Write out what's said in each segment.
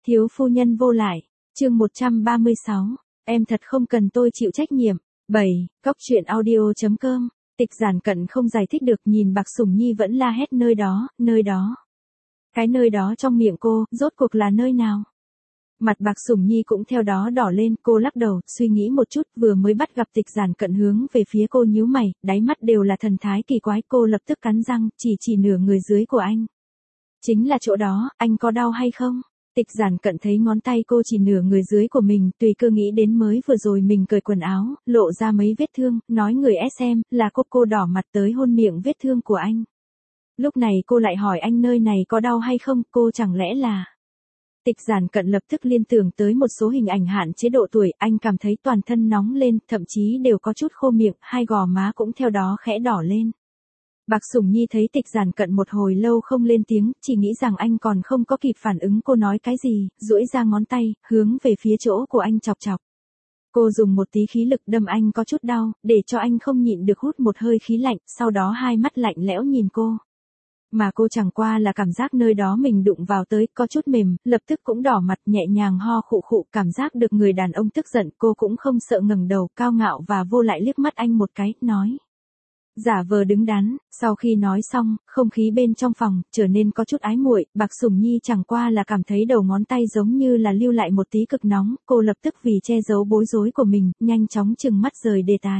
Thiếu phu nhân vô lại, chương 136, em thật không cần tôi chịu trách nhiệm. 7. Cóc truyện audio.com. Tịch Giản Cận không giải thích được, nhìn Bạc Sủng Nhi vẫn la hét nơi đó, nơi đó. Cái nơi đó trong miệng cô, rốt cuộc là nơi nào? Mặt Bạc Sủng Nhi cũng theo đó đỏ lên, cô lắc đầu, suy nghĩ một chút, vừa mới bắt gặp Tịch Giản Cận hướng về phía cô nhíu mày, đáy mắt đều là thần thái kỳ quái, cô lập tức cắn răng, chỉ nửa người dưới của anh. Chính là chỗ đó, anh có đau hay không? Tịch Giản Cận thấy ngón tay cô chỉ nửa người dưới của mình, tùy cơ nghĩ đến mới vừa rồi mình cởi quần áo, lộ ra mấy vết thương, nói người SM, là cô đỏ mặt tới hôn miệng vết thương của anh. Lúc này cô lại hỏi anh nơi này có đau hay không, cô chẳng lẽ là... Tịch Giản Cận lập tức liên tưởng tới một số hình ảnh hạn chế độ tuổi, anh cảm thấy toàn thân nóng lên, thậm chí đều có chút khô miệng, hai gò má cũng theo đó khẽ đỏ lên. Bạc Sủng Nhi thấy Tịch Giản Cận một hồi lâu không lên tiếng, chỉ nghĩ rằng anh còn không có kịp phản ứng cô nói cái gì, duỗi ra ngón tay, hướng về phía chỗ của anh chọc chọc. Cô dùng một tí khí lực đâm anh có chút đau, để cho anh không nhịn được hút một hơi khí lạnh, sau đó hai mắt lạnh lẽo nhìn cô. Mà cô chẳng qua là cảm giác nơi đó mình đụng vào tới, có chút mềm, lập tức cũng đỏ mặt, nhẹ nhàng ho khụ khụ, cảm giác được người đàn ông tức giận, cô cũng không sợ ngẩng đầu, cao ngạo và vô lại liếc mắt anh một cái, nói. Giả vờ đứng đắn, sau khi nói xong, không khí bên trong phòng trở nên có chút ái muội, Bạc Sủng Nhi chẳng qua là cảm thấy đầu ngón tay giống như là lưu lại một tí cực nóng, cô lập tức vì che giấu bối rối của mình, nhanh chóng chừng mắt rời đề tài.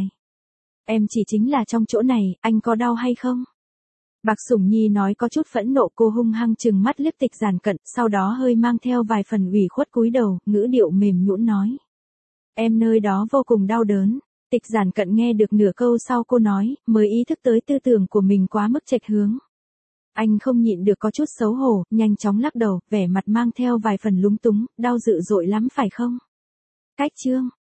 Em chỉ chính là trong chỗ này, anh có đau hay không? Bạc Sủng Nhi nói có chút phẫn nộ, cô hung hăng chừng mắt liếc Tịch Giản Cận, sau đó hơi mang theo vài phần ủy khuất cúi đầu, ngữ điệu mềm nhũn nói. Em nơi đó vô cùng đau đớn. Tịch Giản Cận nghe được nửa câu sau cô nói, mới ý thức tới tư tưởng của mình quá mức chệch hướng. Anh không nhịn được có chút xấu hổ, nhanh chóng lắc đầu, vẻ mặt mang theo vài phần lúng túng, đau dữ dội lắm phải không? Cách chương.